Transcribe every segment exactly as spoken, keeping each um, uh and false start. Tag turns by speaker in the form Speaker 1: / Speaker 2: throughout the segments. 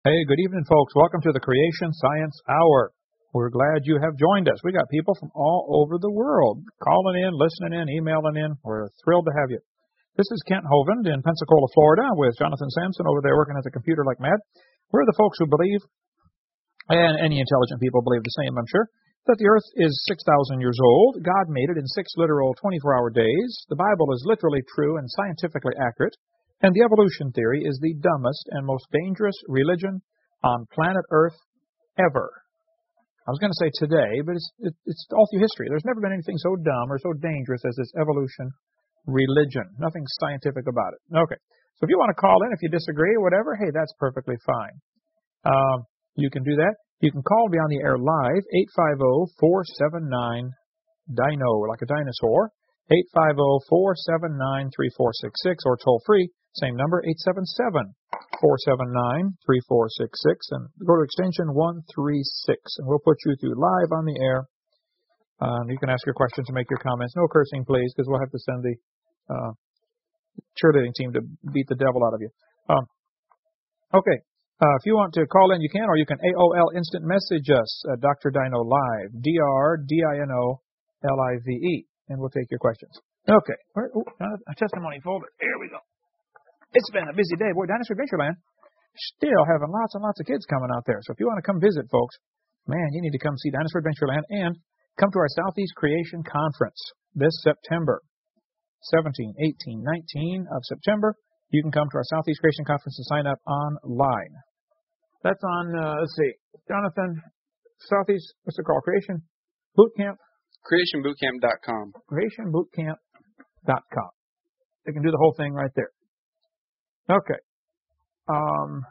Speaker 1: Hey, good evening, folks. Welcome to the Creation Science Hour. We're glad you have joined us. We got people from all over the world calling in, listening in, emailing in. We're thrilled to have you. This is Kent Hovind in Pensacola, Florida, with Jonathan Sampson over there working at the computer like mad. We're the folks who believe, and any intelligent people believe the same, I'm sure, that the earth is six thousand years old. God made it in six literal twenty-four hour days. The Bible is literally true and scientifically accurate. And the evolution theory is the dumbest and most dangerous religion on planet Earth ever. I was going to say today, but it's, it, it's all through history. There's never been anything so dumb or so dangerous as this evolution religion. Nothing scientific about it. Okay. So if you want to call in, if you disagree or whatever, hey, that's perfectly fine. Um, you can do that. You can call me on the air live, eight five zero, four seven nine, D I N O, like a dinosaur, eight five zero, four seven nine, three four six six, or toll free. Same number, eight seven seven, four seven nine, three four six six, and go to extension one three six, and we'll put you through live on the air. Um, you can ask your questions and make your comments. No cursing, please, because we'll have to send the uh, cheerleading team to beat the devil out of you. Um, okay, uh, if you want to call in, you can, or you can A O L instant message us at Doctor Dino Live, D R D I N O L I V E, and we'll take your questions. Okay, Where, oh, a testimony folder. Here we go. It's been a busy day. Boy, Dinosaur Adventureland, still having lots and lots of kids coming out there. So if you want to come visit, folks, man, you need to come see Dinosaur Adventureland and come to our Southeast Creation Conference this September, seventeenth, eighteenth, nineteenth of September. You can come to our Southeast Creation Conference and sign up online. That's on, uh, let's see, Jonathan, Southeast, what's it called, Creation Boot Camp?
Speaker 2: creation boot camp dot com.
Speaker 1: creation boot camp dot com. They can do the whole thing right there. Okay. Um,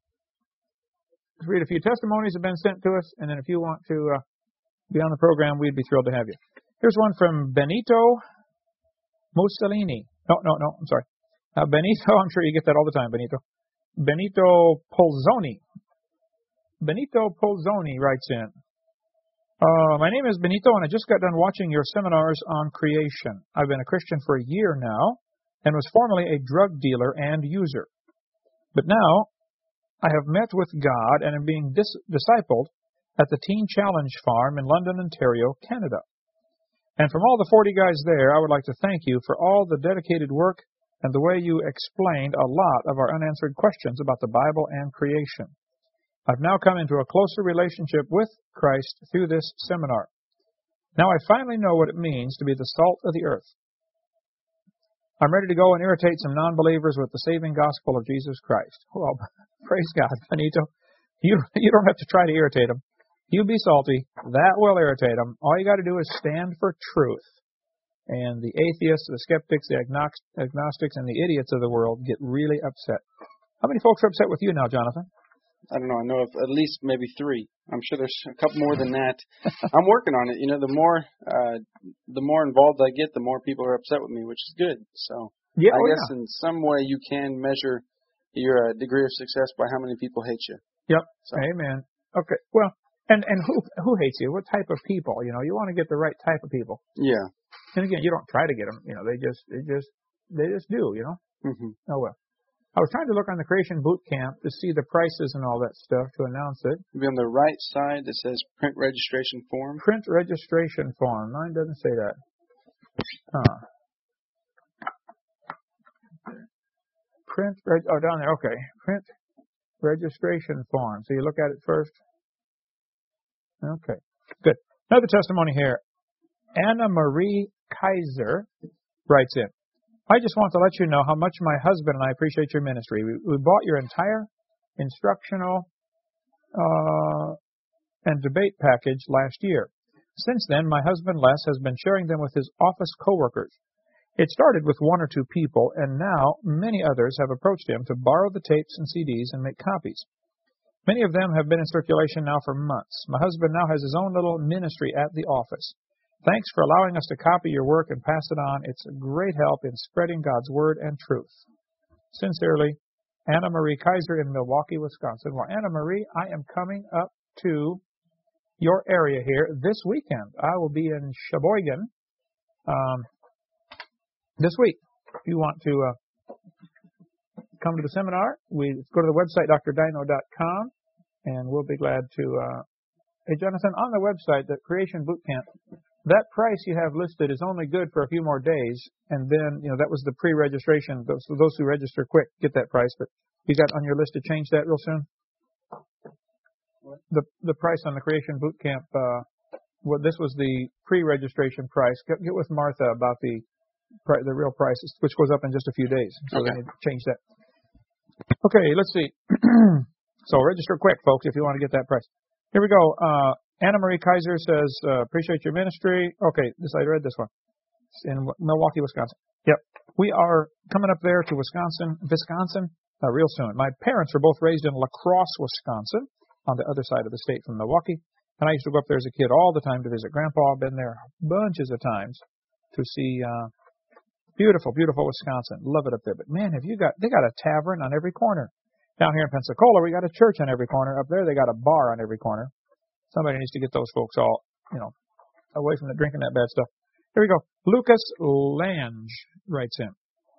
Speaker 1: let's read a few testimonies that have been sent to us, and then if you want to uh, be on the program, we'd be thrilled to have you. Here's one from Benito Mussolini. No, no, no, I'm sorry. Uh, Benito, I'm sure you get that all the time, Benito. Benito Polzoni. Benito Polzoni writes in. Uh, my name is Benito, and I just got done watching your seminars on creation. I've been a Christian for a year now, and was formerly a drug dealer and user. But now, I have met with God and am being dis- discipled at the Teen Challenge Farm in London, Ontario, Canada. And from all the forty guys there, I would like to thank you for all the dedicated work and the way you explained a lot of our unanswered questions about the Bible and creation. I've now come into a closer relationship with Christ through this seminar. Now I finally know what it means to be the salt of the earth. I'm ready to go and irritate some non-believers with the saving gospel of Jesus Christ. Well, praise God, Benito. You, you don't have to try to irritate them. You be salty. That will irritate them. All you got to do is stand for truth. And the atheists, the skeptics, the agnostics, and the idiots of the world get really upset. How many folks are upset with you now, Jonathan?
Speaker 2: I don't know. I know of at least maybe three. I'm sure there's a couple more than that. I'm working on it. You know, the more uh, the more involved I get, the more people are upset with me, which is good. So
Speaker 1: yeah,
Speaker 2: I
Speaker 1: oh,
Speaker 2: guess
Speaker 1: yeah.
Speaker 2: in some way you can measure your uh, degree of success by how many people hate you.
Speaker 1: Yep.
Speaker 2: So.
Speaker 1: Amen. Okay. Well, and and who who hates you? What type of people? You know, you want to get the right type of people.
Speaker 2: Yeah.
Speaker 1: And again, you don't try to get them. You know, they just they just they just do. You know.
Speaker 2: Mm-hmm.
Speaker 1: Oh well. I was trying to look on the Creation Boot Camp to see the prices and all that stuff to announce it.
Speaker 2: It'll be on the right side that says print registration form.
Speaker 1: Print registration form. Mine doesn't say that. Huh. Print, reg- oh, down there, okay. Print registration form. So you look at it first. Okay, good. Another testimony here. Anna Marie Kaiser writes in. I just want to let you know how much my husband and I appreciate your ministry. We, we bought your entire instructional uh, and debate package last year. Since then, my husband Les has been sharing them with his office coworkers. It started with one or two people, and now many others have approached him to borrow the tapes and C Ds and make copies. Many of them have been in circulation now for months. My husband now has his own little ministry at the office. Thanks for allowing us to copy your work and pass it on. It's a great help in spreading God's Word and truth. Sincerely, Anna Marie Kaiser in Milwaukee, Wisconsin. Well, Anna Marie, I am coming up to your area here this weekend. I will be in Sheboygan um, this week. If you want to uh, come to the seminar, we go to the website, d r dino dot com, and we'll be glad to. Uh, hey, Jonathan, on the website, the Creation Boot Camp, that price you have listed is only good for a few more days, and then, you know, that was the pre-registration. Those, those who register quick get that price, but you got on your list to change that real soon? What? The the price on the Creation Boot Camp, uh, well, this was the pre-registration price. Get, get with Martha about the the real price, which goes up in just a few days. So
Speaker 2: okay.
Speaker 1: they need to change that. Okay, let's see. So register quick, folks, if you want to get that price. Here we go. Uh, Anna Marie Kaiser says, uh, appreciate your ministry. Okay, this I read this one. It's in Milwaukee, Wisconsin. Yep. We are coming up there to Wisconsin, Wisconsin, uh, real soon. My parents were both raised in La Crosse, Wisconsin, on the other side of the state from Milwaukee. And I used to go up there as a kid all the time to visit Grandpa. I've been there bunches of times to see uh, beautiful, beautiful Wisconsin. Love it up there. But, man, have you got, they got a tavern on every corner. Down here in Pensacola, we got a church on every corner. Up there, they got a bar on every corner. Somebody needs to get those folks all, you know, away from the drinking that bad stuff. Here we go. Lucas Lange writes in.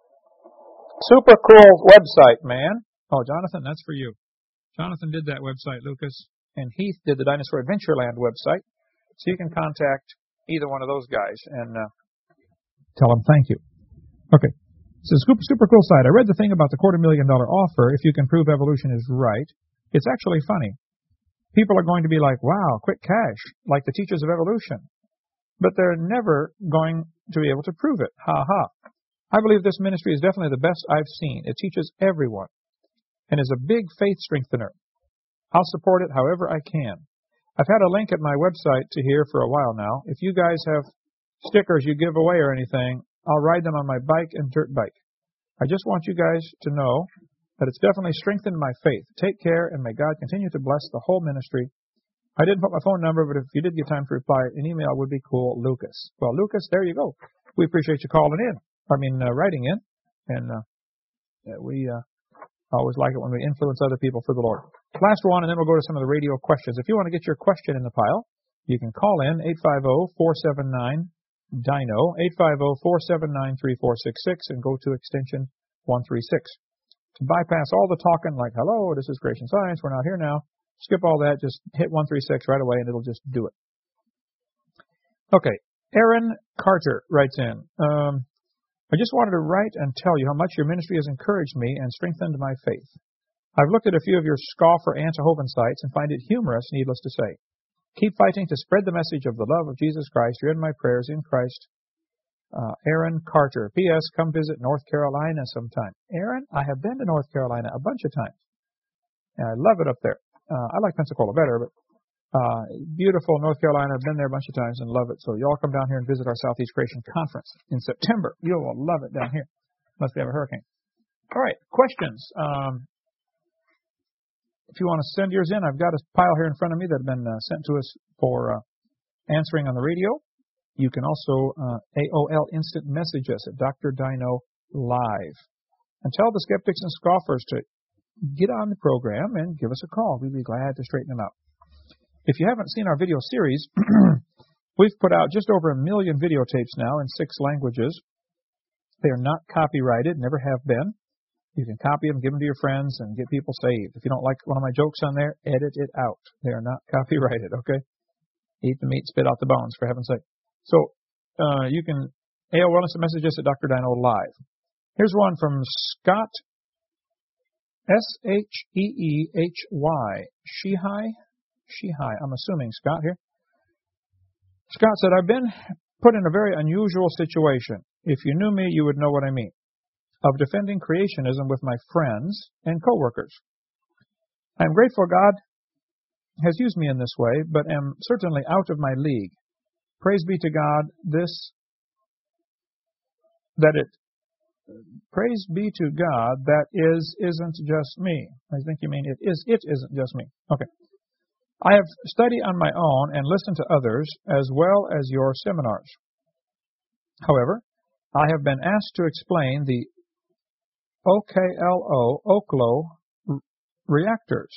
Speaker 1: Super cool website, man. Oh, Jonathan, that's for you. Jonathan did that website, Lucas. And Heath did the Dinosaur Adventureland website. So you can contact either one of those guys and uh, tell them thank you. Okay. It's a super, super cool site. I read the thing about the quarter million dollar offer if you can prove evolution is right. It's actually funny. People are going to be like, wow, quick cash, like the teachers of evolution. But they're never going to be able to prove it. Ha ha. I believe this ministry is definitely the best I've seen. It teaches everyone and is a big faith strengthener. I'll support it however I can. I've had a link at my website to here for a while now. If you guys have stickers you give away or anything, I'll ride them on my bike and dirt bike. I just want you guys to know that it's definitely strengthened my faith. Take care, and may God continue to bless the whole ministry. I didn't put my phone number, but if you did get time to reply, an email would be cool, Lucas. Well, Lucas, there you go. We appreciate you calling in. I mean, uh, writing in. And uh, we uh, always like it when we influence other people for the Lord. Last one, and then we'll go to some of the radio questions. If you want to get your question in the pile, you can call in eight five zero, four seven nine, D I N O, eight five zero, four seven nine, three four six six, and go to extension one three six. To bypass all the talking like, hello, this is Creation Science, we're not here now, skip all that, just hit one three six right away, and it'll just do it. Okay, Aaron Carter writes in, um, I just wanted to write and tell you how much your ministry has encouraged me and strengthened my faith. I've looked at a few of your scoffer anti-Hovind sites and find it humorous, needless to say. Keep fighting to spread the message of the love of Jesus Christ. You're in my prayers in Christ. Uh, Aaron Carter. P S. Come visit North Carolina sometime. Aaron, I have been to North Carolina a bunch of times. And I love it up there. Uh, I like Pensacola better, but uh, beautiful North Carolina. I've been there a bunch of times and love it. So y'all come down here and visit our Southeast Creation Conference in September. You will love it down here, unless we have a hurricane. All right, questions. Um, If you want to send yours in, I've got a pile here in front of me that have been uh, sent to us for uh, answering on the radio. You can also uh, A O L instant message us at Doctor Dino Live. And tell the skeptics and scoffers to get on the program and give us a call. We'd be glad to straighten them out. If you haven't seen our video series, we've put out just over a million videotapes now in six languages. They are not copyrighted, never have been. You can copy them, give them to your friends, and get people saved. If you don't like one of my jokes on there, edit it out. They are not copyrighted, okay? Eat the meat, spit out the bones, for heaven's sake. So uh, you can A O L instant message us at Doctor Dino Live. Here's one from Scott, S H E E H Y, Shehai? Shehai, I'm assuming Scott here. Scott said, I've been put in a very unusual situation. If you knew me, you would know what I mean. Of defending creationism with my friends and coworkers. I am grateful God has used me in this way, but am certainly out of my league. Praise be to God, this, that it, praise be to God, that is, isn't just me. I think you mean it is, it isn't just me. Okay. I have studied on my own and listened to others as well as your seminars. However, I have been asked to explain the O K L O, Oklo reactors.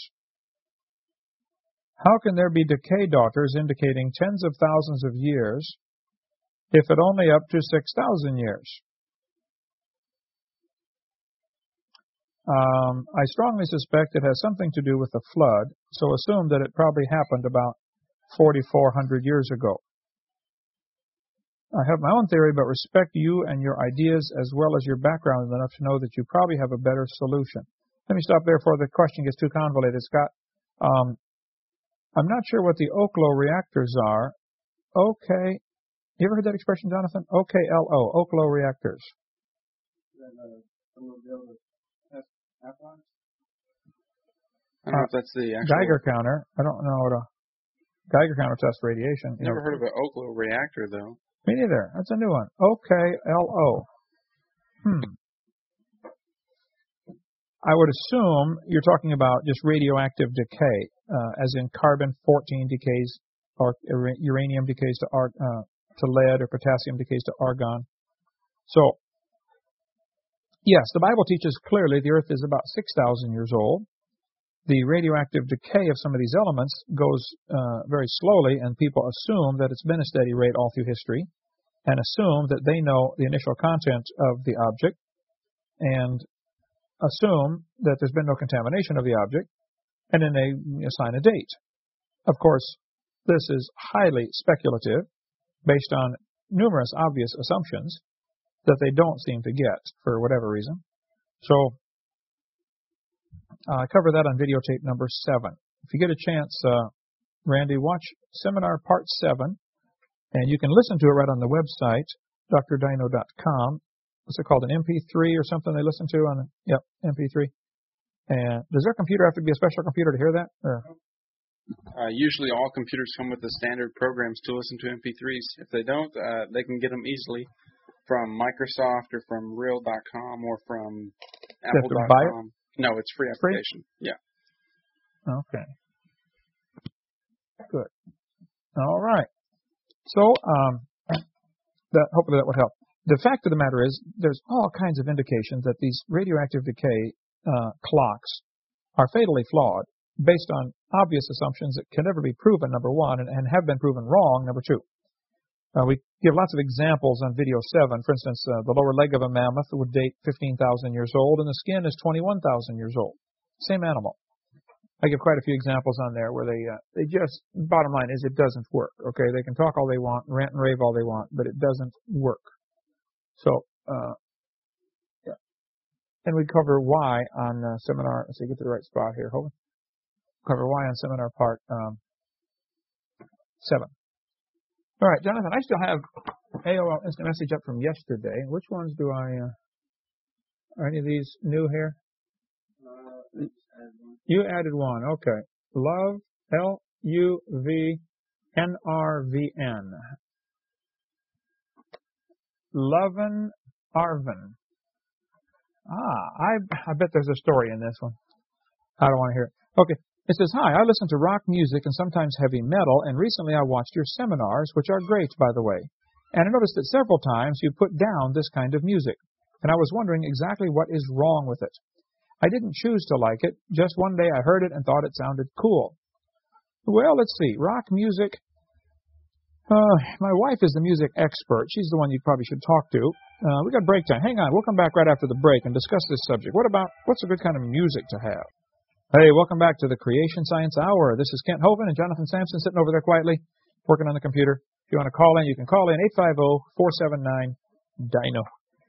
Speaker 1: How can there be decay daughters indicating tens of thousands of years if it only up to six thousand years? Um, I strongly suspect it has something to do with the flood, so assume that it probably happened about forty-four hundred years ago. I have my own theory, but respect you and your ideas as well as your background enough to know that you probably have a better solution. Let me stop there before the question gets too convoluted, Scott. Um, I'm not sure what the Oklo reactors are. Okay. You ever heard that expression, Jonathan? O K L O, Oklo reactors.
Speaker 2: I don't know if that's the actual...
Speaker 1: Geiger counter. I don't know what a Geiger counter tests radiation.
Speaker 2: Never heard of an Oklo reactor, though.
Speaker 1: Me neither. That's a new one. O K L O. Hmm. I would assume you're talking about just radioactive decay, uh, as in carbon fourteen decays, or uranium decays to, ar- uh, to lead, or potassium decays to argon. So, yes, the Bible teaches clearly the Earth is about six thousand years old. The radioactive decay of some of these elements goes uh, very slowly, and people assume that it's been a steady rate all through history, and assume that they know the initial content of the object, and assume that there's been no contamination of the object, and then they assign a date. Of course, this is highly speculative, based on numerous obvious assumptions that they don't seem to get for whatever reason. So, Uh, I cover that on videotape number seven. If you get a chance, uh, Randy, watch seminar part seven, and you can listen to it right on the website, d r dino dot com. What's it called, an M P three or something they listen to on the, yep, M P three. And does their computer have to be a special computer to hear that? Or?
Speaker 2: Uh, usually all computers come with the standard programs to listen to M P threes. If they don't, uh, they can get them easily from Microsoft or from real dot com or from apple dot com. No, it's free application. Free? Yeah.
Speaker 1: Okay. Good. All right. So, um, that hopefully that would help. The fact of the matter is, there's all kinds of indications that these radioactive decay uh, clocks are fatally flawed, based on obvious assumptions that can never be proven, number one, and, and have been proven wrong, number two. Uh, we give lots of examples on video seven. For instance, uh, the lower leg of a mammoth would date fifteen thousand years old, and the skin is twenty-one thousand years old. Same animal. I give quite a few examples on there where they uh, they just, bottom line is it doesn't work. Okay, they can talk all they want, rant and rave all they want, but it doesn't work. So, uh, yeah. And we cover why on uh, seminar. Let's see, get to the right spot here. Hold on. Cover why on seminar part um, seven. All right, Jonathan, I still have A O L Instant Message up from yesterday. Which ones do I, uh, are any of these new here? Uh, you added one, okay. Love, L U V N R V N. Loven Arvin. Ah, I, I bet there's a story in this one. I don't want to hear it. Okay. It says, hi, I listen to rock music and sometimes heavy metal, and recently I watched your seminars, which are great, by the way. And I noticed that several times you put down this kind of music, and I was wondering exactly what is wrong with it. I didn't choose to like it. Just one day I heard it and thought it sounded cool. Well, let's see. Rock music. Uh, my wife is the music expert. She's the one you probably should talk to. Uh, we got break time. Hang on. We'll come back right after the break and discuss this subject. What about, what's a good kind of music to have? Hey, welcome back to the Creation Science Hour. This is Kent Hovind and Jonathan Sampson sitting over there quietly, working on the computer. If you want to call in, you can call in eight five zero, four seven nine, D I N O.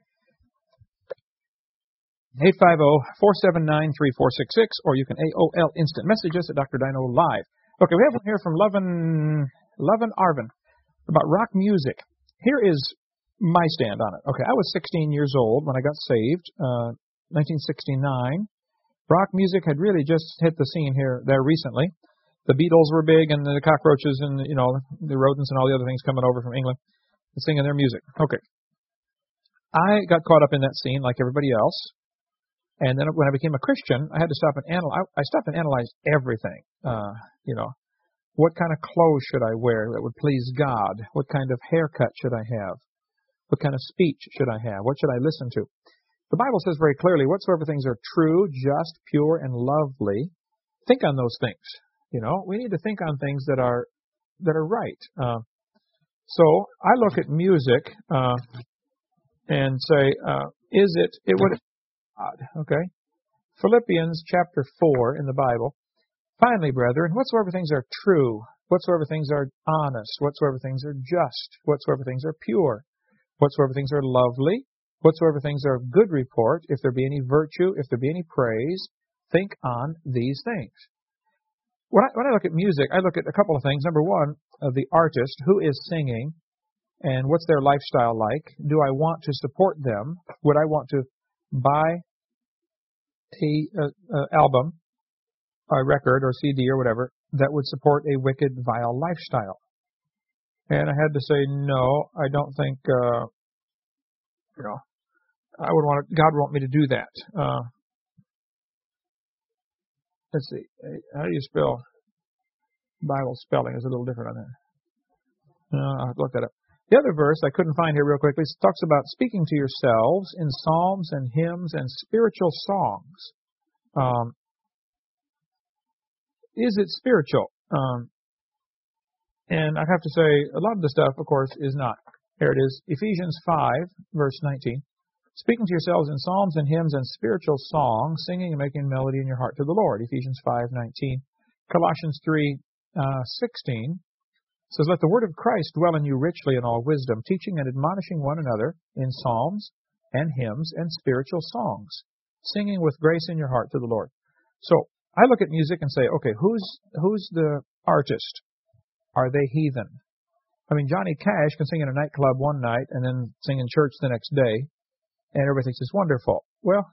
Speaker 1: eight five zero, four seven nine, three four six six, or you can A O L Instant Message us at Doctor Dino Live. Okay, we have one here from Loven, Loven Arvin about rock music. Here is my stand on it. Okay, I was sixteen years old when I got saved, uh, nineteen sixty-nine. Rock music had really just hit the scene here there recently. The Beatles were big, and the cockroaches and, you know, the rodents and all the other things coming over from England and singing their music. Okay. I got caught up in that scene like everybody else. And then when I became a Christian, I had to stop and analyze. I stopped and analyzed everything. Uh, you know, what kind of clothes should I wear that would please God? What kind of haircut should I have? What kind of speech should I have? What should I listen to? The Bible says very clearly, whatsoever things are true, just, pure, and lovely, think on those things. You know, we need to think on things that are that are right. Uh, so I look at music uh, and say, uh, is it, it would, God, okay? Philippians chapter four in the Bible. Finally, brethren, whatsoever things are true, whatsoever things are honest, whatsoever things are just, whatsoever things are pure, whatsoever things are lovely, whatsoever things are of good report, if there be any virtue, if there be any praise, think on these things. When I, when I look at music, I look at a couple of things. Number one, uh, the artist, who is singing, and what's their lifestyle like? Do I want to support them? Would I want to buy a, a, a album, a record or C D or whatever that would support a wicked, vile lifestyle? And I had to say, no, I don't think, uh, you know, I would want to, God would want me to do that. Uh, let's see, how do you spell? Bible spelling is a little different on there. No, I'll look that up. The other verse I couldn't find here real quickly talks about speaking to yourselves in psalms and hymns and spiritual songs. Um, is it spiritual? Um, and I have to say, a lot of the stuff, of course, is not. Here it is, Ephesians five, verse nineteen. Speaking to yourselves in psalms and hymns and spiritual songs, singing and making melody in your heart to the Lord. Ephesians five nineteen. Colossians three sixteen says, let the word of Christ dwell in you richly in all wisdom, teaching and admonishing one another in psalms and hymns and spiritual songs, singing with grace in your heart to the Lord. So I look at music and say, okay, who's who's the artist? Are they heathen? I mean, Johnny Cash can sing in a nightclub one night and then sing in church the next day, and everybody thinks it's wonderful. Well,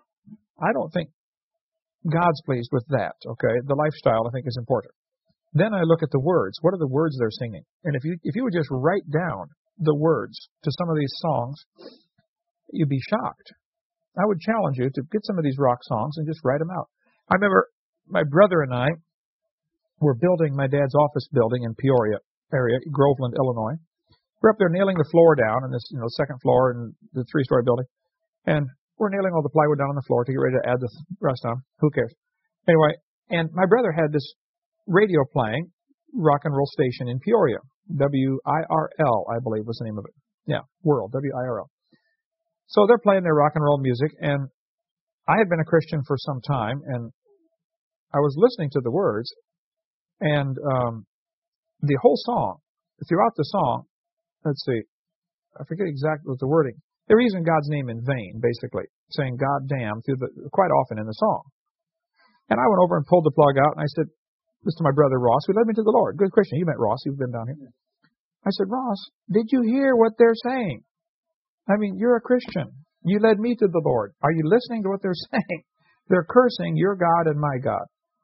Speaker 1: I don't think God's pleased with that, okay? The lifestyle, I think, is important. Then I look at the words. What are the words they're singing? And if you if you would just write down the words to some of these songs, you'd be shocked. I would challenge you to get some of these rock songs and just write them out. I remember my brother and I were building my dad's office building in Peoria area, Groveland, Illinois. We're up there nailing the floor down in this, you know, second floor in the three-story building. And we're nailing all the plywood down on the floor to get ready to add the rest on. Who cares? Anyway, and my brother had this radio playing, rock and roll station in Peoria. W I R L, I believe, was the name of it. Yeah, World, W I R L. So they're playing their rock and roll music, and I had been a Christian for some time, and I was listening to the words, and um, the whole song, throughout the song, let's see, I forget exactly what the wording. They're using God's name in vain, basically, saying God damn through the, quite often in the song. And I went over and pulled the plug out, and I said, this to my brother Ross, who led me to the Lord. Good Christian. You met Ross. You've been down here. I said, Ross, did you hear what they're saying? I mean, you're a Christian. You led me to the Lord. Are you listening to what they're saying? They're cursing your God and my God.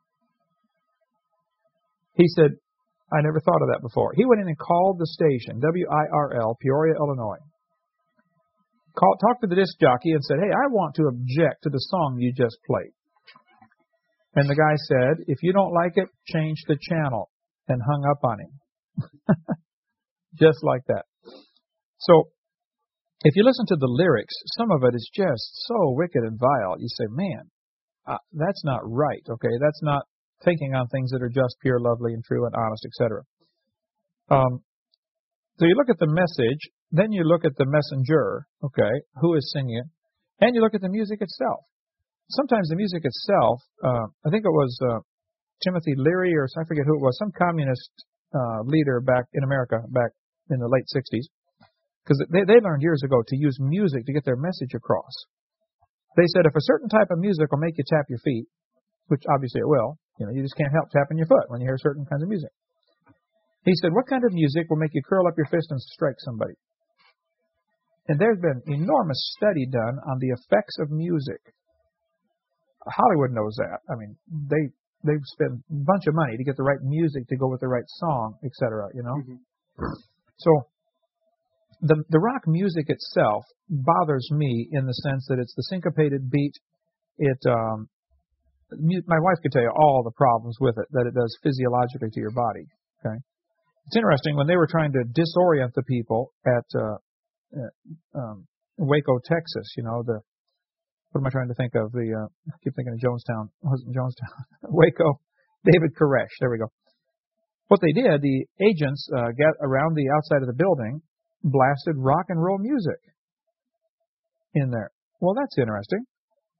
Speaker 1: He said, I never thought of that before. He went in and called the station, W I R L, Peoria, Illinois. Call, talked to the disc jockey and said, hey, I want to object to the song you just played. And the guy said, if you don't like it, change the channel, and hung up on him. Just like that. So, if you listen to the lyrics, some of it is just so wicked and vile. You say, man, uh, that's not right, okay? That's not thinking on things that are just, pure, lovely, and true, and honest, et cetera. Um, so you look at the message, then you look at the messenger, okay, who is singing it, and you look at the music itself. Sometimes the music itself, uh, I think it was uh, Timothy Leary, or I forget who it was, some communist uh, leader back in America back in the late sixties, because they, they learned years ago to use music to get their message across. They said if a certain type of music will make you tap your feet, which obviously it will, you know, you just can't help tapping your foot when you hear certain kinds of music. He said, what kind of music will make you curl up your fist and strike somebody? And there's been enormous study done on the effects of music. Hollywood knows that. I mean, they they've spent a bunch of money to get the right music to go with the right song, et cetera. You know, mm-hmm. So the the rock music itself bothers me in the sense that it's the syncopated beat. It um, my wife could tell you all the problems with it that it does physiologically to your body. Okay, it's interesting when they were trying to disorient the people at, uh, at um, Waco, Texas. You know the. What am I trying to think of? The uh, I keep thinking of Jonestown. It wasn't Jonestown. Waco. David Koresh. There we go. What they did, the agents uh, got around the outside of the building, blasted rock and roll music in there. Well, that's interesting.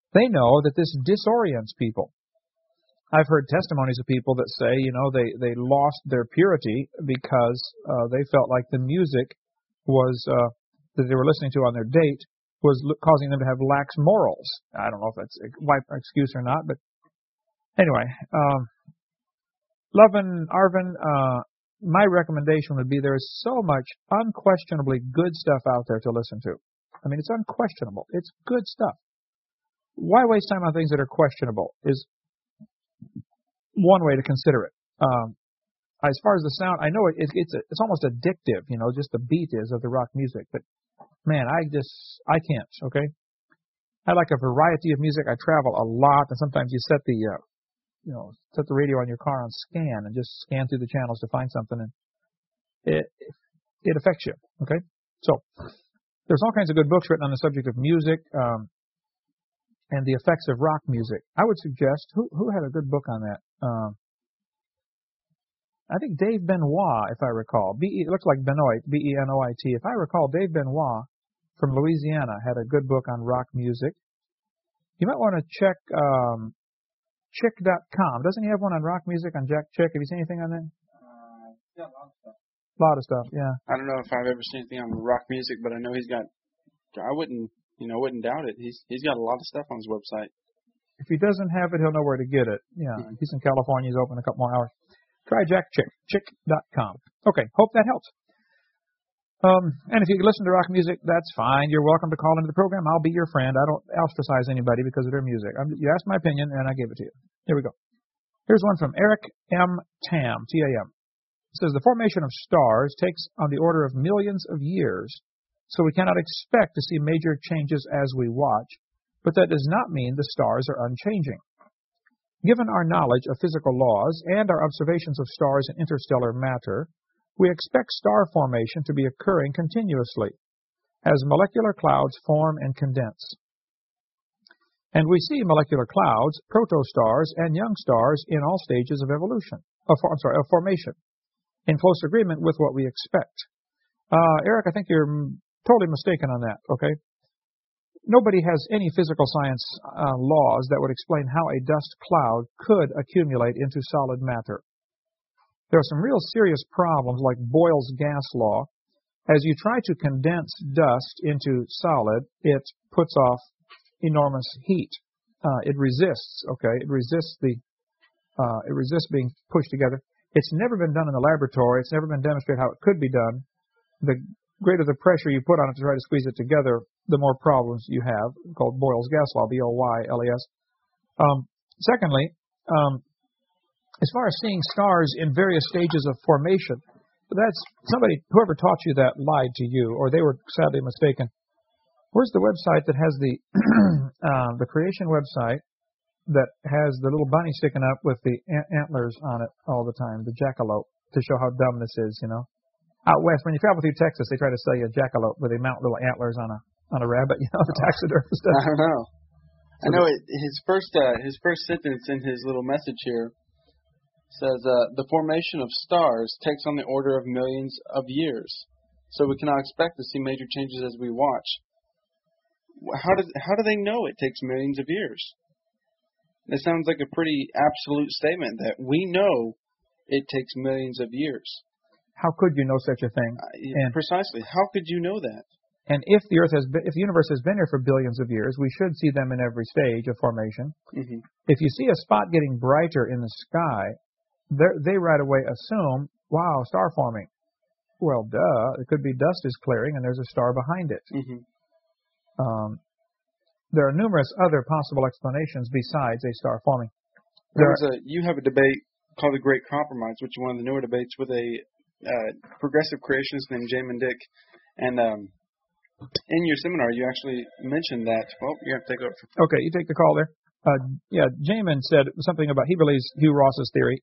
Speaker 1: They know that this disorients people. I've heard testimonies of people that say, you know, they, they lost their purity because uh, they felt like the music was uh, that they were listening to on their date was causing them to have lax morals. I don't know if that's a white excuse or not, but anyway, um, Lovin, Arvin, uh, my recommendation would be there is so much unquestionably good stuff out there to listen to. I mean, it's unquestionable. It's good stuff. Why waste time on things that are questionable is one way to consider it. Um, as far as the sound, I know it, it, it's a, it's almost addictive, you know, just the beat is of the rock music. But man, I just I can't. Okay, I like a variety of music. I travel a lot, and sometimes you set the uh, you know set the radio on your car on scan and just scan through the channels to find something, and it it affects you. Okay, so there's all kinds of good books written on the subject of music. Um, And the effects of rock music. I would suggest, who who had a good book on that? Um, I think Dave Benoit, if I recall. B E, it looks like Benoit, B E N O I T. If I recall, Dave Benoit from Louisiana had a good book on rock music. You might want to check um, Chick dot com. Doesn't he have one on rock music on Jack Chick? Have you seen anything on that?
Speaker 2: Uh, yeah, a lot of stuff.
Speaker 1: A lot of stuff, yeah.
Speaker 2: I don't know if I've ever seen anything on rock music, but I know he's got. I wouldn't. You know, wouldn't doubt it. He's he's got a lot of stuff on his website.
Speaker 1: If he doesn't have it, he'll know where to get it. Yeah, mm-hmm. He's in California. He's open a couple more hours. Try Jack Chick, Chick dot com. Okay, hope that helps. Um, and if you listen to rock music, that's fine. You're welcome to call into the program. I'll be your friend. I don't ostracize anybody because of their music. I'm, you asked my opinion, and I gave it to you. Here we go. Here's one from Eric M. Tam, T A M. It says, the formation of stars takes on the order of millions of years, so we cannot expect to see major changes as we watch, but that does not mean the stars are unchanging. Given our knowledge of physical laws and our observations of stars and interstellar matter, we expect star formation to be occurring continuously as molecular clouds form and condense. And we see molecular clouds, protostars, and young stars in all stages of evolution, of, I'm sorry, of formation, in close agreement with what we expect. Uh, Eric, I think you're totally mistaken on that, okay? Nobody has any physical science uh, laws that would explain how a dust cloud could accumulate into solid matter. There are some real serious problems like Boyle's gas law. As you try to condense dust into solid, it puts off enormous heat. Uh, it resists, okay? It resists the, uh, it resists being pushed together. It's never been done in the laboratory. It's never been demonstrated how it could be done. The greater the pressure you put on it to try to squeeze it together, the more problems you have, called Boyle's gas law, B O Y L E S. Um, secondly, um, as far as seeing stars in various stages of formation, that's somebody, whoever taught you that lied to you, or they were sadly mistaken. Where's the website that has the uh, the creation website that has the little bunny sticking up with the ant- antlers on it all the time, the jackalope, to show how dumb this is, you know? Out west, when you travel through Texas, they try to sell you a jackalope where they mount little antlers on a on a rabbit. You know, the taxidermist does.
Speaker 2: I don't know. So I know it, his first uh, his first sentence in his little message here says uh, the formation of stars takes on the order of millions of years, so we cannot expect to see major changes as we watch. How does how do they know it takes millions of years? It sounds like a pretty absolute statement that we know it takes millions of years.
Speaker 1: How could you know such a thing?
Speaker 2: Uh, and, precisely. How could you know that?
Speaker 1: And if the Earth has been, if the universe has been here for billions of years, we should see them in every stage of formation. Mm-hmm. If you see a spot getting brighter in the sky, they right away assume, wow, star forming. Well, duh. It could be dust is clearing and there's a star behind it. Mm-hmm. Um, there are numerous other possible explanations besides a star forming.
Speaker 2: There, there was a you have a debate called the Great Compromise, which is one of the newer debates with a Uh, progressive creationist named Jamin Dick, and um, in your seminar you actually mentioned that. Well, you have to take it over.
Speaker 1: Okay, you take the call there. Uh, yeah, Jamin said something about he believes Hugh Ross's theory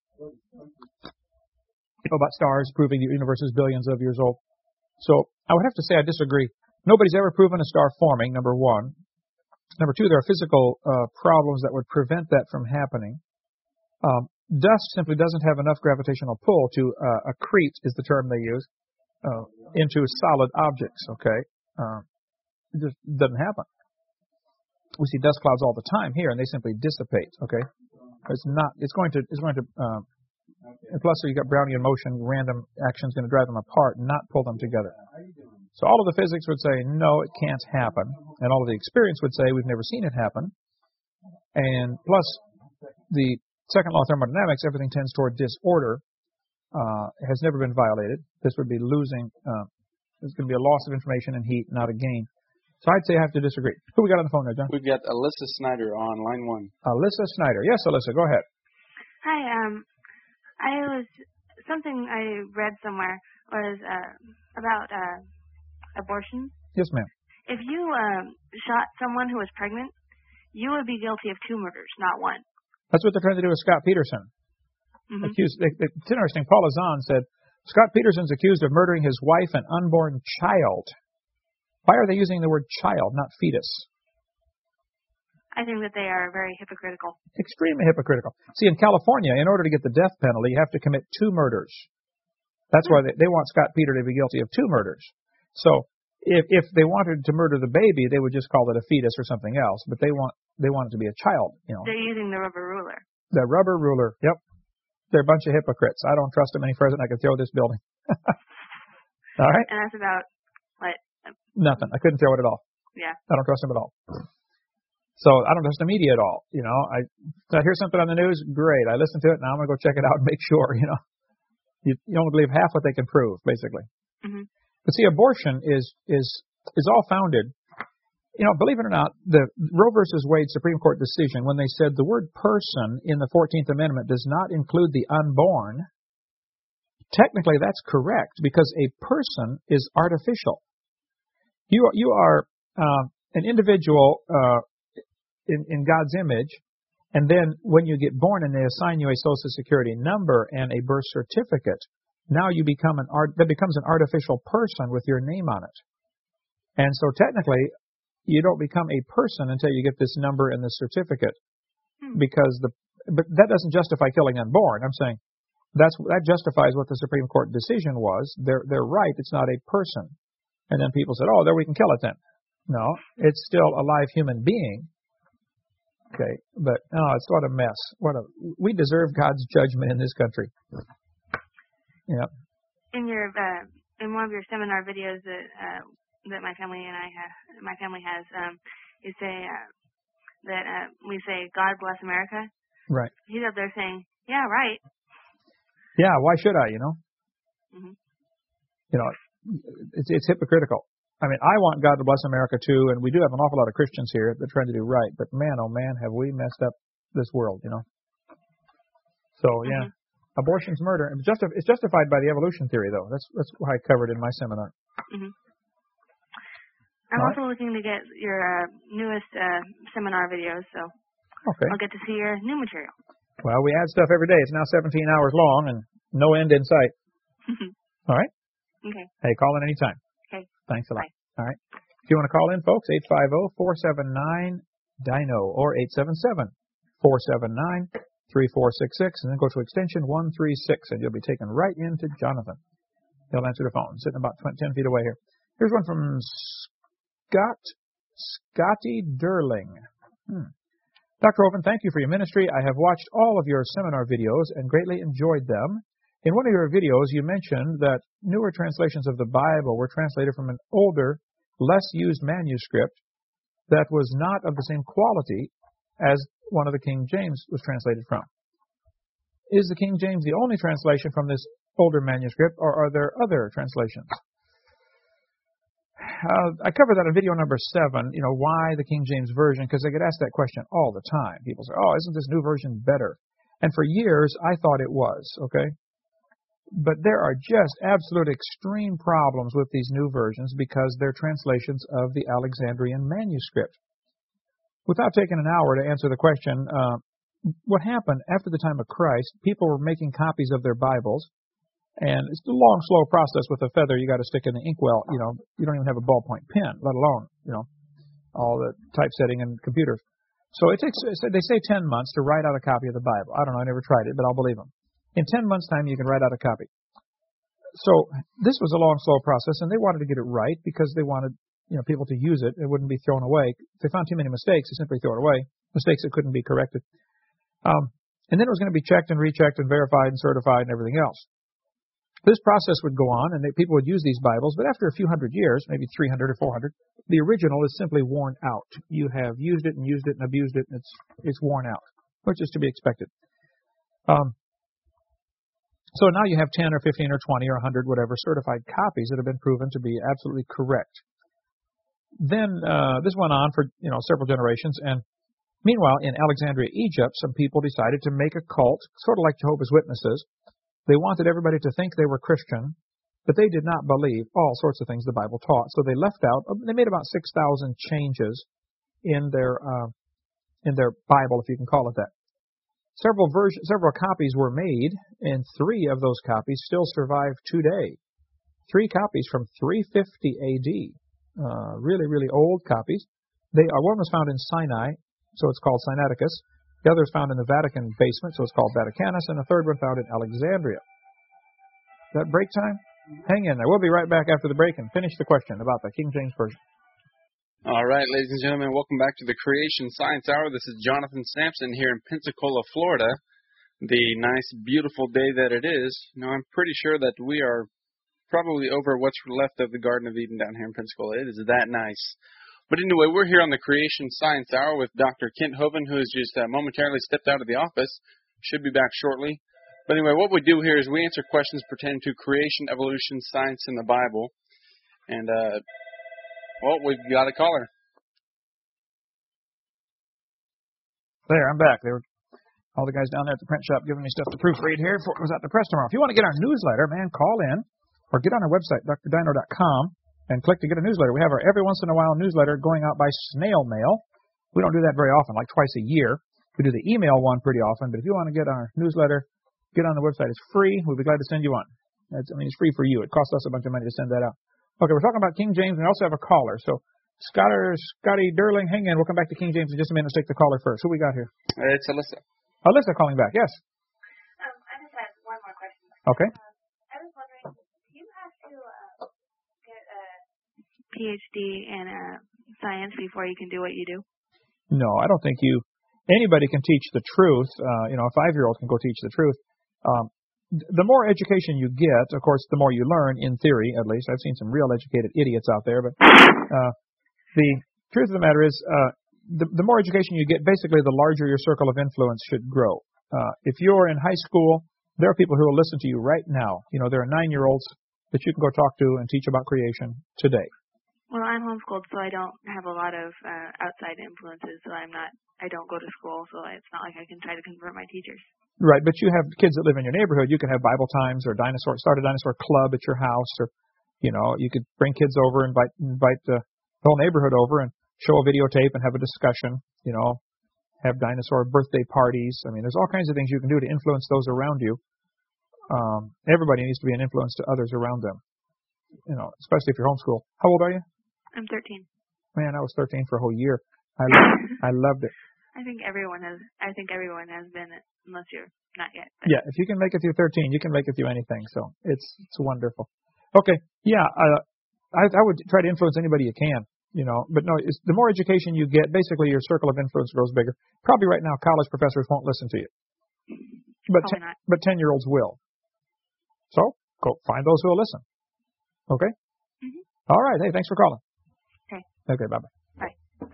Speaker 1: about stars proving the universe is billions of years old. So I would have to say I disagree. Nobody's ever proven a star forming. Number one. Number two, there are physical uh, problems that would prevent that from happening. Um, Dust simply doesn't have enough gravitational pull to uh, accrete, is the term they use, uh, into solid objects, okay? Uh, it just doesn't happen. we see dust clouds all the time here, and they simply dissipate. Okay, it's not. It's going to. It's going to. Um, and plus, you got Brownian motion. Random action is going to drive them apart, and not pull them together. So all of the physics would say no, it can't happen, and all of the experience would say we've never seen it happen. And plus, the second law of thermodynamics, everything tends toward disorder, uh, has never been violated. This would be losing. Uh, there's going to be a loss of information and heat, not a gain. So I'd say I have to disagree. Who we got on the phone there, John?
Speaker 2: We've got Alyssa Snyder on line one.
Speaker 1: Alyssa Snyder. Yes, Alyssa, go ahead.
Speaker 3: Hi. Um, I was something I read somewhere was uh, about uh, abortion.
Speaker 1: Yes, ma'am.
Speaker 3: If you uh, shot someone who was pregnant, you would be guilty of two murders, not one.
Speaker 1: That's what they're trying to do with Scott Peterson.
Speaker 3: Mm-hmm.
Speaker 1: Accused, it, it's interesting. Paul Azan said Scott Peterson's accused of murdering his wife and unborn child. Why are they using the word child, not fetus?
Speaker 3: I think that they are very hypocritical.
Speaker 1: Extremely hypocritical. See, in California, in order to get the death penalty, you have to commit two murders. That's why they, they want Scott Peter to be guilty of two murders. So if if they wanted to murder the baby, they would just call it a fetus or something else. But they want they want it to be a child. You know.
Speaker 3: They're using the rubber ruler.
Speaker 1: The rubber ruler. Yep. They're a bunch of hypocrites. I don't trust them any further than I could throw this building. All right.
Speaker 3: And that's about what.
Speaker 1: Nothing. I couldn't throw it at all.
Speaker 3: Yeah.
Speaker 1: I don't trust them at all. So I don't trust the media at all. You know, I, I hear something on the news, great. I listen to it, now I'm going to go check it out and make sure, you know. You, you only believe half what they can prove, basically.
Speaker 3: Mm-hmm.
Speaker 1: But see, abortion is, is, is all founded, you know, believe it or not, the Roe versus Wade Supreme Court decision, when they said the word person in the fourteenth Amendment does not include the unborn, technically that's correct because a person is artificial. You, you are uh, an individual uh, in, in God's image, and then when you get born and they assign you a Social Security number and a birth certificate, now you become an art, that becomes an artificial person with your name on it. And so technically, you don't become a person until you get this number and the certificate, because the but that doesn't justify killing unborn. I'm saying that's that justifies what the Supreme Court decision was. They're they're right. It's not a person. And then people said, oh, there we can kill it then. No, it's still a live human being. Okay, but no, it's what a mess. What a we deserve God's judgment in this country. Yeah.
Speaker 3: In your uh, in one of your seminar videos that uh, that my family and I have, my family has, um, you say uh, that uh, we say God bless America.
Speaker 1: Right.
Speaker 3: He's up there saying, yeah, right.
Speaker 1: Yeah. Why should I? You know.
Speaker 3: Mm-hmm.
Speaker 1: You know, it's it's hypocritical. I mean, I want God to bless America too, and we do have an awful lot of Christians here that are trying to do right. But man, oh man, have we messed up this world? You know. So yeah. Mm-hmm. Abortion's murder. It's, justi- it's justified by the evolution theory, though. That's that's what I covered in my seminar.
Speaker 3: Mm-hmm. I'm
Speaker 1: All
Speaker 3: also
Speaker 1: right.
Speaker 3: looking to get your uh, newest uh, seminar videos, so
Speaker 1: okay.
Speaker 3: I'll get to see your new material.
Speaker 1: Well, we add stuff every day. It's now seventeen hours long and no end in sight. All right?
Speaker 3: Okay.
Speaker 1: Hey, call in anytime.
Speaker 3: Okay.
Speaker 1: Thanks a lot.
Speaker 3: Bye.
Speaker 1: All right. If you want to call in, folks, eight five zero, four seven nine, D I N O or eight seven seven, four seven nine, three four six six, and then go to extension one three six, and you'll be taken right into Jonathan. He'll answer the phone, sitting about ten feet away here. Here's one from Scott, Scotty Durling. Hmm. Doctor Hovind, thank you for your ministry. I have watched all of your seminar videos and greatly enjoyed them. In one of your videos, you mentioned that newer translations of the Bible were translated from an older, less used manuscript that was not of the same quality as one of the King James was translated from. Is the King James the only translation from this older manuscript, or are there other translations? Uh, I covered that in video number seven, you know, why the King James Version, because I get asked that question all the time. People say, oh, isn't this new version better? And for years, I thought it was, okay? But there are just absolute extreme problems with these new versions because they're translations of the Alexandrian manuscript. Without taking an hour to answer the question, uh, what happened after the time of Christ, people were making copies of their Bibles, and it's a long, slow process with a feather you got to stick in the inkwell. You know, you don't even have a ballpoint pen, let alone, you know, all the typesetting and computers. So it takes, they say ten months to write out a copy of the Bible. I don't know, I never tried it, but I'll believe them. In ten months' time, you can write out a copy. So this was a long, slow process, and they wanted to get it right because they wanted you know, people to use it. It wouldn't be thrown away. If they found too many mistakes, they simply throw it away. Mistakes that couldn't be corrected. Um, and then it was going to be checked and rechecked and verified and certified and everything else. This process would go on, and they, people would use these Bibles, but after a few hundred years, maybe three hundred or four hundred, the original is simply worn out. You have used it and used it and abused it, and it's it's worn out, which is to be expected. Um, so now you have ten or fifteen or twenty or one hundred, whatever, certified copies that have been proven to be absolutely correct. Then uh, this went on for you know several generations, and meanwhile, in Alexandria, Egypt, some people decided to make a cult, sort of like Jehovah's Witnesses. They wanted everybody to think they were Christian, but they did not believe all sorts of things the Bible taught. So they left out. They made about six thousand changes in their uh, in their Bible, if you can call it that. Several versions, several copies were made, and three of those copies still survive today. Three copies from three fifty A D, uh, really, really old copies. They are one was found in Sinai, so it's called Sinaiticus. The other is found in the Vatican basement, so it's called Vaticanus, and the third one found in Alexandria. Is that break time? Hang in there. We'll be right back after the break and finish the question about the King James Version.
Speaker 2: All right, ladies and gentlemen, welcome back to the Creation Science Hour. This is Jonathan Sampson here in Pensacola, Florida. The nice, beautiful day that it is. Now, I'm pretty sure that we are probably over what's left of the Garden of Eden down here in Pensacola. It is that nice. But anyway, we're here on the Creation Science Hour with Doctor Kent Hovind, who has just uh, momentarily stepped out of the office. Should be back shortly. But anyway, what we do here is we answer questions pertaining to creation, evolution, science, and the Bible. And, uh, well, we've got a caller.
Speaker 1: There, I'm back. They were all the guys down there at the print shop giving me stuff to proofread here before it goes out to press tomorrow. If you want to get our newsletter, man, call in or get on our website, D R dino dot com. And click to get a newsletter. We have our every once in a while newsletter going out by snail mail. We don't do that very often, like twice a year. We do the email one pretty often, but if you want to get our newsletter, get on the website. It's free. We'll be glad to send you one. That's, I mean, it's free for you. It costs us a bunch of money to send that out. Okay, we're talking about King James, and we also have a caller. So, Scott, Scotty Durling, hang in. We'll come back to King James in just a minute. Let's take the caller first. Who we got here?
Speaker 2: Uh, it's Alyssa.
Speaker 1: Alyssa calling back. Yes.
Speaker 3: Um, I just had one more question.
Speaker 1: Okay.
Speaker 3: Um, I was wondering, do you have to uh, get a P H D in uh, science before you can do what you do?
Speaker 1: No, I don't think you. Anybody can teach the truth. Uh, you know, a five-year-old can go teach the truth. Um, the more education you get, of course, the more you learn, in theory, at least. I've seen some real educated idiots out there, but uh, the truth of the matter is, uh, the, the more education you get, basically, the larger your circle of influence should grow. Uh, if you're in high school, there are people who will listen to you right now. You know, there are nine-year-olds that you can go talk to and teach about creation today.
Speaker 3: Well, I'm homeschooled, so I don't have a lot of uh, outside influences. So I'm not, I don't go to school, so it's not like I can try to convert my teachers. Right,
Speaker 1: but you have kids that live in your neighborhood. You can have Bible times or dinosaur, start a dinosaur club at your house, or you know, you could bring kids over, invite invite the whole neighborhood over, and show a videotape and have a discussion. You know, have dinosaur birthday parties. I mean, there's all kinds of things you can do to influence those around you. Um, everybody needs to be an influence to others around them. You know, especially if you're homeschooled. How old are you?
Speaker 3: I'm thirteen.
Speaker 1: Man, I was thirteen for a whole year. I loved, I loved it.
Speaker 3: I think everyone has. I think everyone has been, unless you're not yet.
Speaker 1: But. Yeah, if you can make it through thirteen, you can make it through anything. So it's it's wonderful. Okay, yeah, uh, I I would try to influence anybody you can, you know. But no, it's, the more education you get, basically your circle of influence grows bigger. Probably right now, college professors won't listen to you, but ten, but ten year olds will. So go find those who will listen. Okay.
Speaker 3: Mm-hmm.
Speaker 1: All right. Hey, thanks for calling.
Speaker 3: Okay.
Speaker 1: Okay. Bye bye.
Speaker 3: Bye.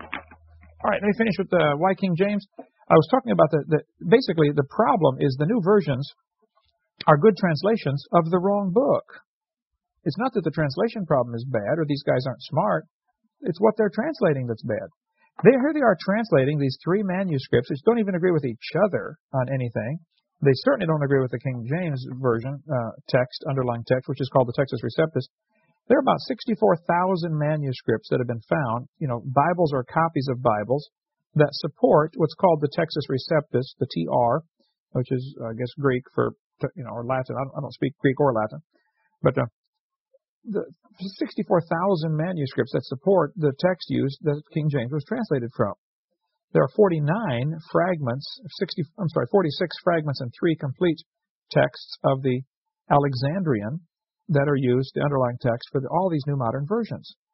Speaker 1: All right. Let me finish with the why King James. I was talking about the, the basically the problem is the new versions are good translations of the wrong book. It's not that the translation problem is bad or these guys aren't smart. It's what they're translating that's bad. They here they are translating these three manuscripts which don't even agree with each other on anything. They certainly don't agree with the King James version uh, text, underlying text, which is called the Textus Receptus. There are about sixty-four thousand manuscripts that have been found, you know, Bibles or copies of Bibles that support what's called the Textus Receptus, the T R, which is, I guess, Greek for, you know, or Latin. I don't, I don't speak Greek or Latin. But uh, the sixty-four thousand manuscripts that support the text used that King James was translated from. There are forty-nine fragments, sixty, I'm sorry, forty-six fragments and three complete texts of the Alexandrian that are used, the underlying text, for the, all these new modern versions.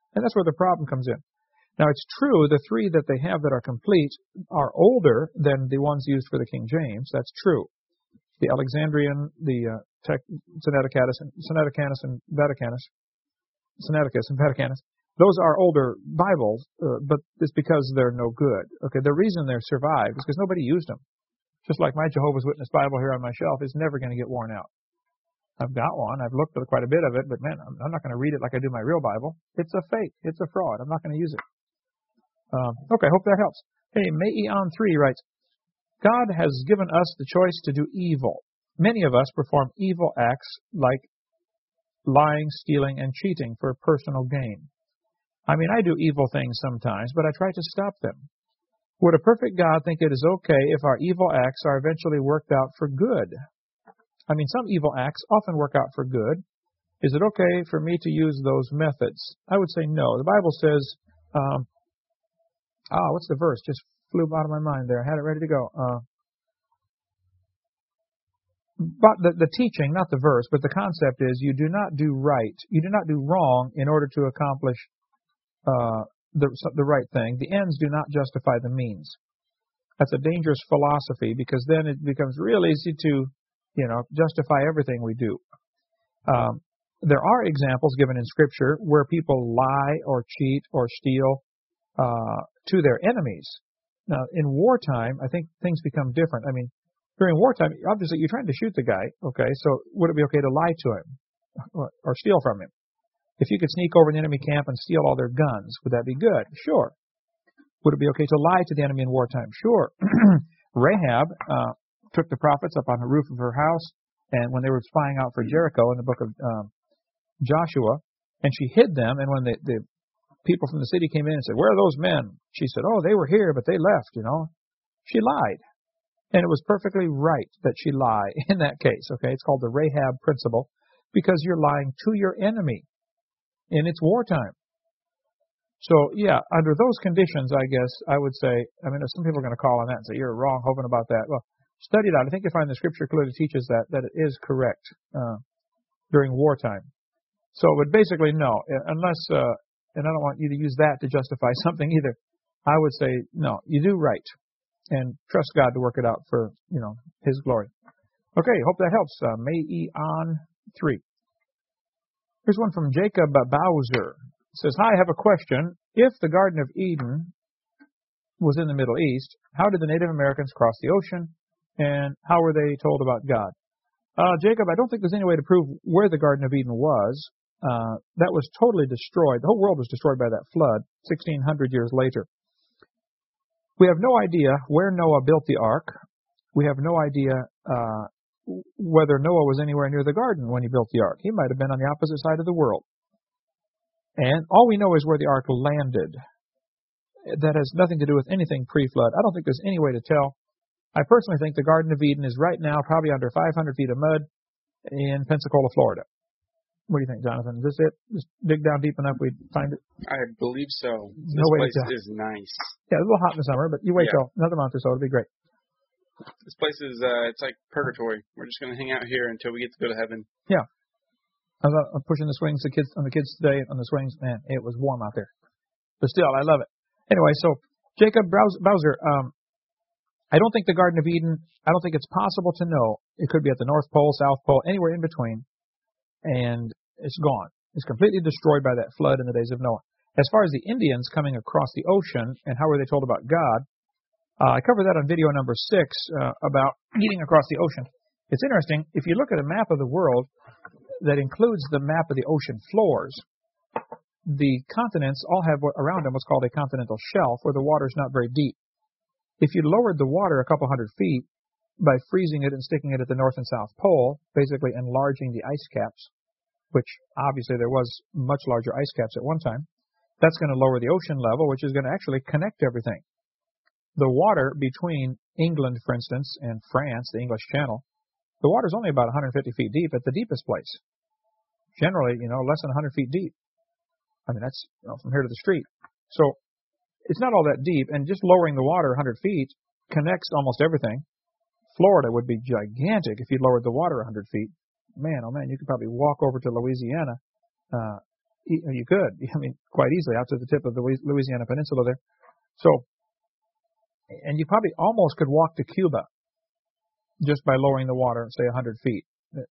Speaker 1: And that's where the problem comes in. Now, it's true the three that they have that are complete are older than the ones used for the King James. That's true. The Alexandrian, the uh, Tech, Sinaiticus, and Sinaiticus and Vaticanus, Sinaiticus and Vaticanus, those are older Bibles, uh, but it's because they're no good. Okay, the reason they're survived is because nobody used them. Just like my Jehovah's Witness Bible here on my shelf is never going to get worn out. I've got one. I've looked at quite a bit of it, but man, I'm, I'm not going to read it like I do my real Bible. It's a fake. It's a fraud. I'm not going to use it. Um, okay, hope that helps. Hey, Meion three writes, God has given us the choice to do evil. Many of us perform evil acts like lying, stealing, and cheating for personal gain. I mean, I do evil things sometimes, but I try to stop them. Would a perfect God think it is okay if our evil acts are eventually worked out for good? I mean, some evil acts often work out for good. Is it okay for me to use those methods? I would say no. The Bible says, um, ah, what's the verse? Just flew out of my mind there. I had it ready to go. Uh, but the, the teaching, not the verse, but the concept is you do not do right. You do not do wrong in order to accomplish uh, the, the right thing. The ends do not justify the means. That's a dangerous philosophy because then it becomes real easy to, you know, justify everything we do. Um, there are examples given in Scripture where people lie or cheat or steal uh, to their enemies. Now, in wartime, I think things become different. I mean, during wartime, obviously you're trying to shoot the guy, okay, so would it be okay to lie to him or, or steal from him? If you could sneak over an enemy camp and steal all their guns, would that be good? Sure. Would it be okay to lie to the enemy in wartime? Sure. Rahab uh, took the prophets up on the roof of her house, and when they were spying out for Jericho in the book of um, Joshua, and she hid them, and when the, the people from the city came in and said, where are those men? She said, oh, they were here, but they left, you know. She lied. And it was perfectly right that she lie in that case, okay? It's called the Rahab principle, because you're lying to your enemy, and it's wartime. So, yeah, under those conditions, I guess, I would say, I mean, some people are going to call on that and say, you're wrong, hoping about that. Well, study it out. I think you find the Scripture clearly teaches that, that it is correct uh, during wartime. So, but basically, no, unless, uh, and I don't want you to use that to justify something either. I would say, no, you do right, and trust God to work it out for, you know, His glory. Okay, hope that helps. Uh, Meion three. Here's one from Jacob Bowser. It says, hi, I have a question. If the Garden of Eden was in the Middle East, how did the Native Americans cross the ocean, and how were they told about God? Uh, Jacob, I don't think there's any way to prove where the Garden of Eden was. Uh, that was totally destroyed. The whole world was destroyed by that flood sixteen hundred years later. We have no idea where Noah built the ark. We have no idea uh, whether Noah was anywhere near the garden when he built the ark. He might have been on the opposite side of the world. And all we know is where the ark landed. That has nothing to do with anything pre-flood. I don't think there's any way to tell. I personally think the Garden of Eden is right now probably under five hundred feet of mud in Pensacola, Florida. What do you think, Jonathan? Is this it? Just dig down deep enough, we'd find it?
Speaker 2: I believe so. This
Speaker 1: no way
Speaker 2: place
Speaker 1: to tell.
Speaker 2: is nice.
Speaker 1: Yeah, it's a little hot in the summer, but you wait
Speaker 2: yeah.
Speaker 1: till another month or so, it'll be great.
Speaker 2: This place is, uh, it's like purgatory. We're just going to hang out here until we get to go to heaven.
Speaker 1: Yeah. I was uh, pushing the swings the kids, on the kids today on the swings. Man, it was warm out there. But still, I love it. Anyway, so Jacob Bowser, um, I don't think the Garden of Eden, I don't think it's possible to know. It could be at the North Pole, South Pole, anywhere in between. And it's gone. It's completely destroyed by that flood in the days of Noah. As far as the Indians coming across the ocean and how were they told about God, uh, I covered that on video number six uh, about getting across the ocean. It's interesting. If you look at a map of the world that includes the map of the ocean floors, the continents all have what, around them what's called a continental shelf where the water is not very deep. If you lowered the water a couple hundred feet by freezing it and sticking it at the North and South Pole, basically enlarging the ice caps, which obviously there was much larger ice caps at one time, that's going to lower the ocean level, which is going to actually connect everything. The water between England, for instance, and France, the English Channel, the water is only about one hundred fifty feet deep at the deepest place. Generally, you know, less than one hundred feet deep. I mean, that's, you know, from here to the street. So it's not all that deep, and just lowering the water one hundred feet connects almost everything. Florida would be gigantic if you lowered the water one hundred feet. Man, oh man, you could probably walk over to Louisiana uh, You could, I mean, quite easily out to the tip of the Louisiana Peninsula there. So, and you probably almost could walk to Cuba just by lowering the water, say, one hundred feet.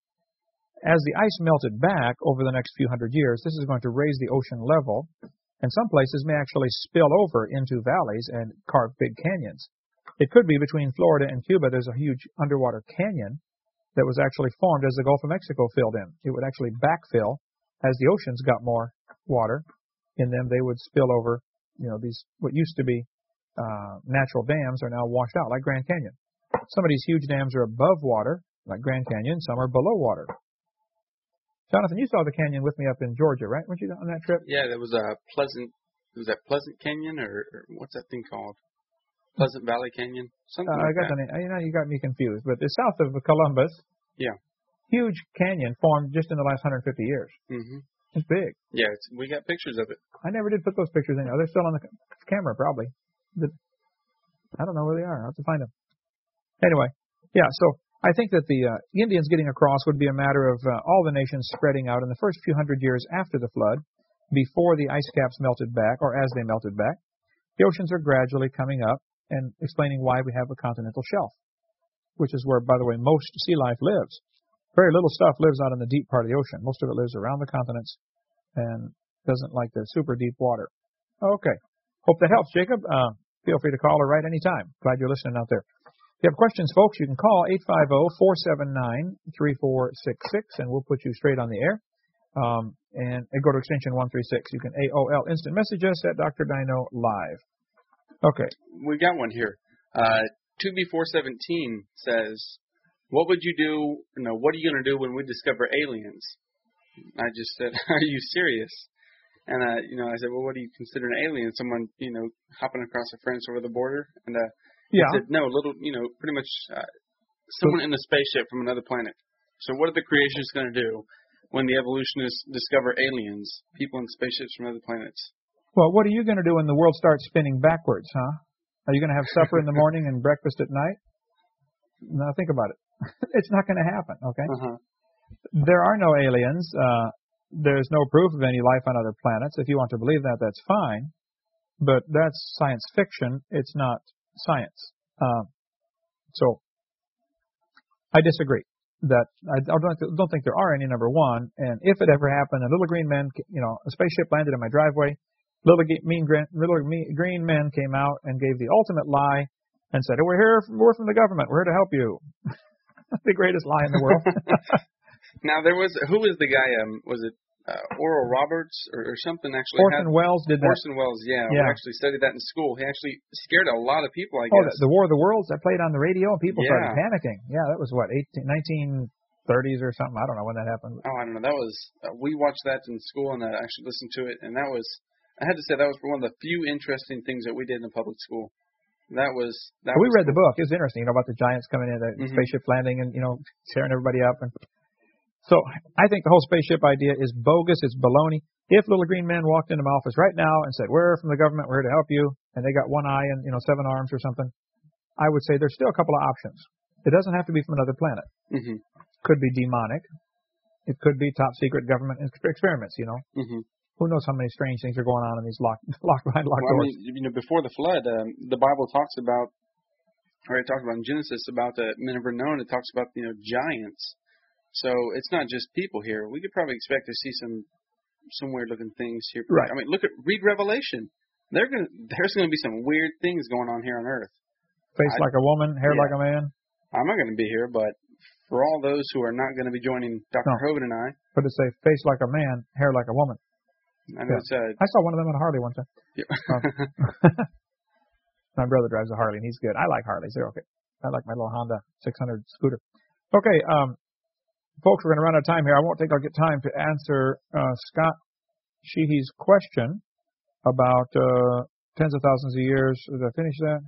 Speaker 1: As the ice melted back over the next few hundred years, this is going to raise the ocean level, and some places may actually spill over into valleys and carve big canyons. It could be between Florida and Cuba, there's a huge underwater canyon that was actually formed as the Gulf of Mexico filled in. It would actually backfill as the oceans got more water in them. They would spill over, you know, these, what used to be uh, natural dams are now washed out, like Grand Canyon. Some of these huge dams are above water, like Grand Canyon. Some are below water. Jonathan, you saw the canyon with me up in Georgia, right? Weren't you on that trip?
Speaker 2: Yeah, there was a Pleasant, was that Pleasant Canyon, or, or what's that thing called? Pleasant Valley Canyon? Something
Speaker 1: uh,
Speaker 2: like
Speaker 1: I got
Speaker 2: that.
Speaker 1: The name. You know, you got me confused. But it's south of Columbus.
Speaker 2: Yeah.
Speaker 1: Huge canyon formed just in the last one hundred fifty years.
Speaker 2: Mm-hmm.
Speaker 1: It's big.
Speaker 2: Yeah, it's, we got pictures of it.
Speaker 1: I never did put those pictures in. Oh, they're still on the camera, probably. The, I don't know where they are. I'll have to find them. Anyway, yeah, so I think that the uh, Indians getting across would be a matter of uh, all the nations spreading out in the first few hundred years after the flood, before the ice caps melted back, or as they melted back. The oceans are gradually coming up and explaining why we have a continental shelf, which is where, by the way, most sea life lives. Very little stuff lives out in the deep part of the ocean. Most of it lives around the continents and doesn't like the super deep water. Okay. Hope that helps, Jacob. Uh, feel free to call or write anytime. Glad you're listening out there. If you have questions, folks, you can call eight five zero, four seven nine, three four six six, and we'll put you straight on the air. Um, and, and go to extension one three six. You can A O L instant message us at Doctor Dino Live. Okay.
Speaker 2: We got one here. Uh, two B four seventeen says, what would you do, you know, what are you going to do when we discover aliens? I just said, are you serious? And, uh, you know, I said, well, what do you consider an alien? Someone, you know, hopping across a fence over the border? And uh,
Speaker 1: yeah.
Speaker 2: I said, no, little, you know, pretty much uh, someone in a spaceship from another planet. So what are the creationists going to do when the evolutionists discover aliens, people in spaceships from other planets?
Speaker 1: Well, what are you going to do when the world starts spinning backwards, huh? Are you going to have supper in the morning and breakfast at night? Now, think about it. It's not going to happen, okay?
Speaker 2: Uh-huh.
Speaker 1: There are no aliens. Uh, there's no proof of any life on other planets. If you want to believe that, that's fine. But that's science fiction. It's not science. Uh, so, I disagree. That I don't, don't think there are any, number one. And if it ever happened, a little green men, you know, a spaceship landed in my driveway, little, mean, little green men came out and gave the ultimate lie and said, oh, we're here, from, we're from the government. We're here to help you. The greatest lie in the world.
Speaker 2: Now, there was, who was the guy, um, was it uh, Oral Roberts or, or something actually?
Speaker 1: Orson had, Welles did that.
Speaker 2: Orson Welles, yeah,
Speaker 1: yeah.
Speaker 2: We actually studied that in school. He actually scared a lot of people, I
Speaker 1: oh,
Speaker 2: guess.
Speaker 1: Oh, the War of the Worlds, that played on the radio, and people
Speaker 2: yeah.
Speaker 1: started panicking. Yeah, that was what, eighteen, nineteen thirties or something? I don't know when that happened.
Speaker 2: Oh, I don't know. That was, uh, we watched that in school and uh, actually listened to it, and that was, I had to say, that was one of the few interesting things that we did in public school. That was. That
Speaker 1: well, we
Speaker 2: was
Speaker 1: read
Speaker 2: cool.
Speaker 1: the book. It was interesting, you know, about the giants coming in, the mm-hmm. spaceship landing, and you know, tearing everybody up. And so, I think the whole spaceship idea is bogus. It's baloney. If little green men walked into my office right now and said, "We're from the government. We're here to help you," and they got one eye and you know seven arms or something, I would say there's still a couple of options. It doesn't have to be from another planet.
Speaker 2: Mm-hmm.
Speaker 1: Could be demonic. It could be top secret government experiments. You know.
Speaker 2: Mm-hmm.
Speaker 1: Who knows how many strange things are going on in these locked, locked behind locked
Speaker 2: well,
Speaker 1: doors?
Speaker 2: I mean, you know, before the flood, um, the Bible talks about, or it talks about in Genesis about the men of renown. It talks about you know giants. So it's not just people here. We could probably expect to see some some weird looking things here.
Speaker 1: Right.
Speaker 2: I mean, look at read Revelation. They're gonna there's gonna be some weird things going on here on Earth.
Speaker 1: Face I, like a woman, hair
Speaker 2: yeah.
Speaker 1: like a man.
Speaker 2: I'm not going to be here, but for all those who are not going to be joining Doctor No. Hovind and I,
Speaker 1: but to say face like a man, hair like a woman.
Speaker 2: I know
Speaker 1: yeah.
Speaker 2: it's, uh,
Speaker 1: I saw one of them on a Harley one time.
Speaker 2: Yeah.
Speaker 1: um, my brother drives a Harley, and he's good. I like Harleys. They're okay. I like my little Honda six hundred scooter. Okay, um, folks, we're going to run out of time here. I won't think I'll get time to answer uh, Scott Sheehy's question about uh, tens of thousands of years. Did I finish that?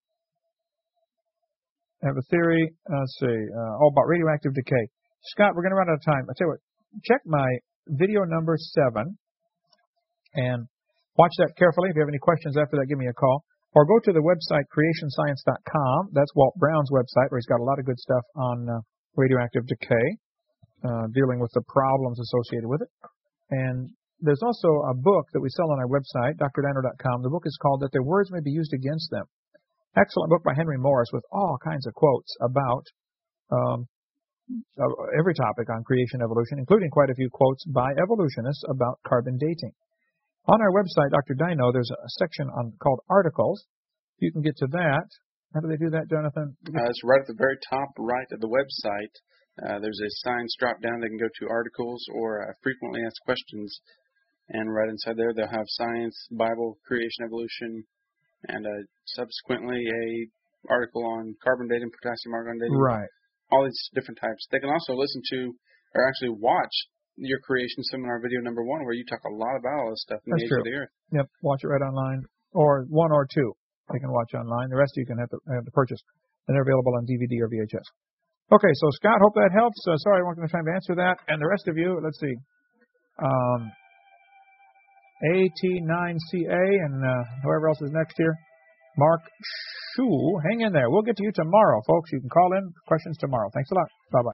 Speaker 1: I have a theory. Uh, let's see. Uh, oh, about radioactive decay. Scott, we're going to run out of time. I'll tell you what. Check my video number seven. And watch that carefully. If you have any questions after that, give me a call. Or go to the website creation science dot com. That's Walt Brown's website, where he's got a lot of good stuff on uh, radioactive decay, uh, dealing with the problems associated with it. And there's also a book that we sell on our website, d r dino dot com. The book is called That Their Words May Be Used Against Them. Excellent book by Henry Morris with all kinds of quotes about um, every topic on creation evolution, including quite a few quotes by evolutionists about carbon dating. On our website, Doctor Dino, there's a section on called Articles. You can get to that. How do they do that, Jonathan?
Speaker 2: Uh, it's right at the very top right of the website. Uh, there's a science drop down. They can go to Articles or uh, Frequently Asked Questions. And right inside there, they'll have Science, Bible, Creation, Evolution, and uh, subsequently a article on carbon dating, potassium argon dating.
Speaker 1: Right.
Speaker 2: All these different types. They can also listen to or actually watch your creation seminar video number one, where you talk a lot about all this stuff in
Speaker 1: That's
Speaker 2: the age
Speaker 1: true.
Speaker 2: of the earth.
Speaker 1: Yep, watch it right online, or one or two. You can watch online. The rest you can have to, have to purchase, and they're available on D V D or V H S. Okay, so Scott, hope that helps. Uh, sorry, I wasn't going to time to answer that. And the rest of you, let's see, um, A T nine C A and uh, whoever else is next here, Mark Shu, hang in there. We'll get to you tomorrow, folks. You can call in questions tomorrow. Thanks a lot. Bye bye.